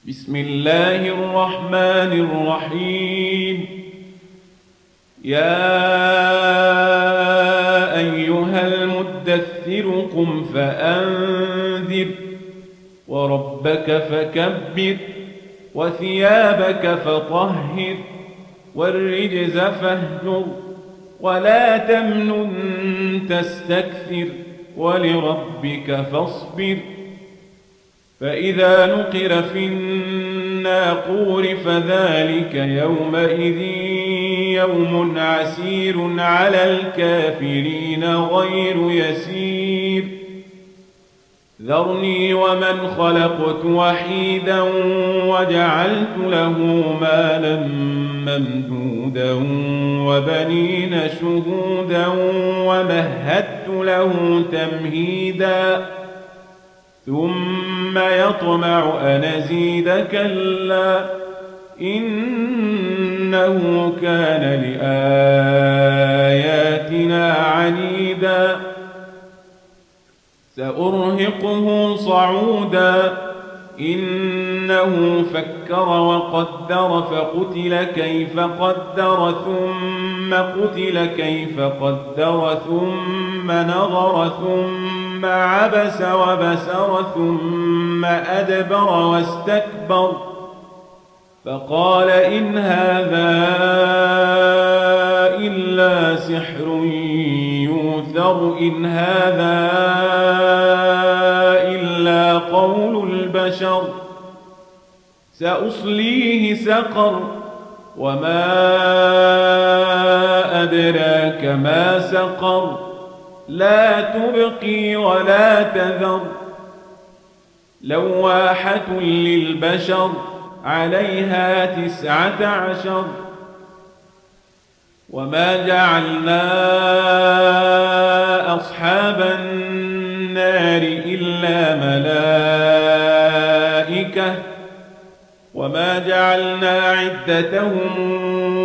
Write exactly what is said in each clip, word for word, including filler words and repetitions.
بسم الله الرحمن الرحيم. يا أيها المدثر قم فأنذر وربك فكبر وثيابك فطهر والرجز فاهجر ولا تمنن تستكثر ولربك فاصبر. فإذا نقر في الناقور فذلك يومئذ يوم عسير على الكافرين غير يسير. ذرني ومن خلقت وحيدا وجعلت له مالا ممدودا وبنين شهودا ومهدت له تمهيدا ثم يطمع أن أزيد كلا إنه كان لآياتنا عنيدا. سأرهقه صعودا إنه فكر وقدر فقتل كيف قدر ثم قتل كيف قدر ثم نظر ثم عبس وبسر ثم أدبر واستكبر فقال إن هذا إلا سحر يؤثر إن هذا إلا قول البشر. سأصليه سقر وما أدراك ما سقر لا تبقي ولا تذر لواحة للبشر عليها تسعة عشر. وما جعلنا أصحاب النار إلا ملائكة وما جعلنا عدتهم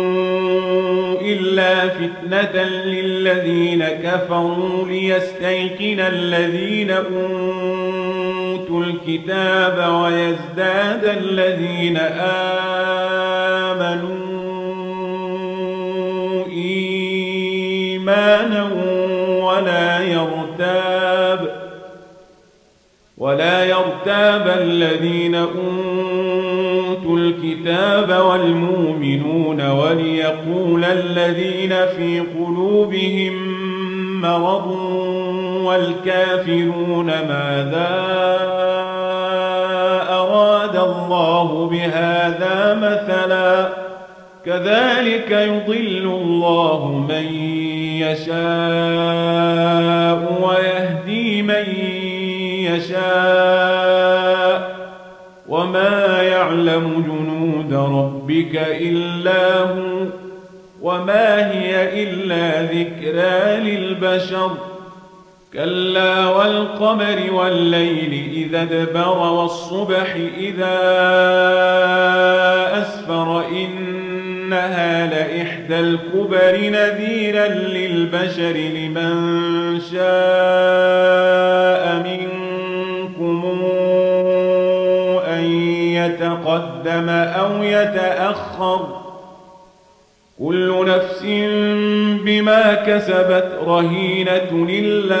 إلا فتنة للذين كفروا ليستيقن الذين أوتوا الكتاب ويزداد الذين آمنوا إيمانا ولا يرتاب ولا يرتاب الذين أوتوا الكتاب والمؤمنون وليقول الذين في قلوبهم مرض والكافرون ماذا أراد الله بهذا مثلا كذلك يضل الله من يشاء ويهدي من يشاء وما يعلم جنود ربك إلا هو وما هي إلا ذكرى للبشر. كلا والقمر والليل إذا ادبر والصبح إذا أسفر إنها لإحدى الكبر نذيرا للبشر لمن شاء منكم أن يتقدم أو يتأخر كل نفس بما كسبت رهينة إلا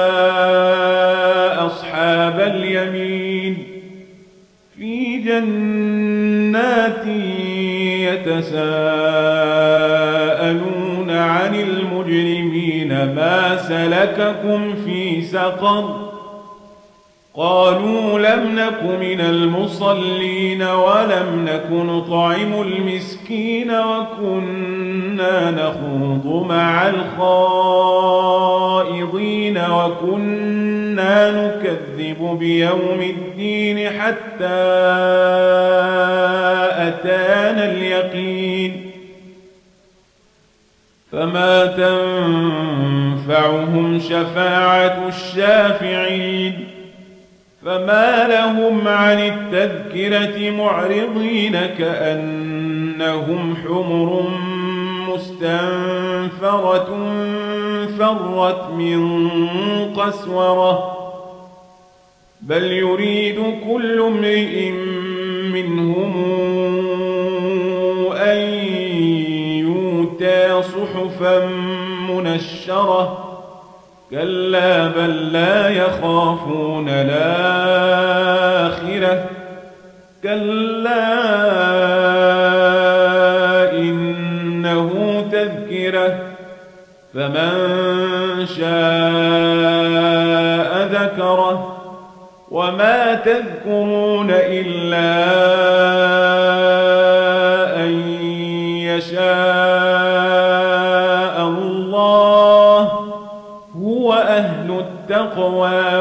أصحاب اليمين في جنات يتساءلون عن المجرمين ما سلككم في سقر قالوا لم نك من المصلين ولم نك نطعم المسكين وكنا نخوض مع الخائضين وكنا نكذب بيوم الدين حتى أتانا اليقين فما تنفعهم شفاعة الشافعين. فما لهم عن التذكرة معرضين كأنهم حمر مستنفرة فرت من قسورة بل يريد كل امرئ صحفا منشرة كلا بل لا يخافون الآخرة كلا إنه تذكرة فمن شاء ذكره وما تذكرون إلا أن يشاء الله هو أهل التقوى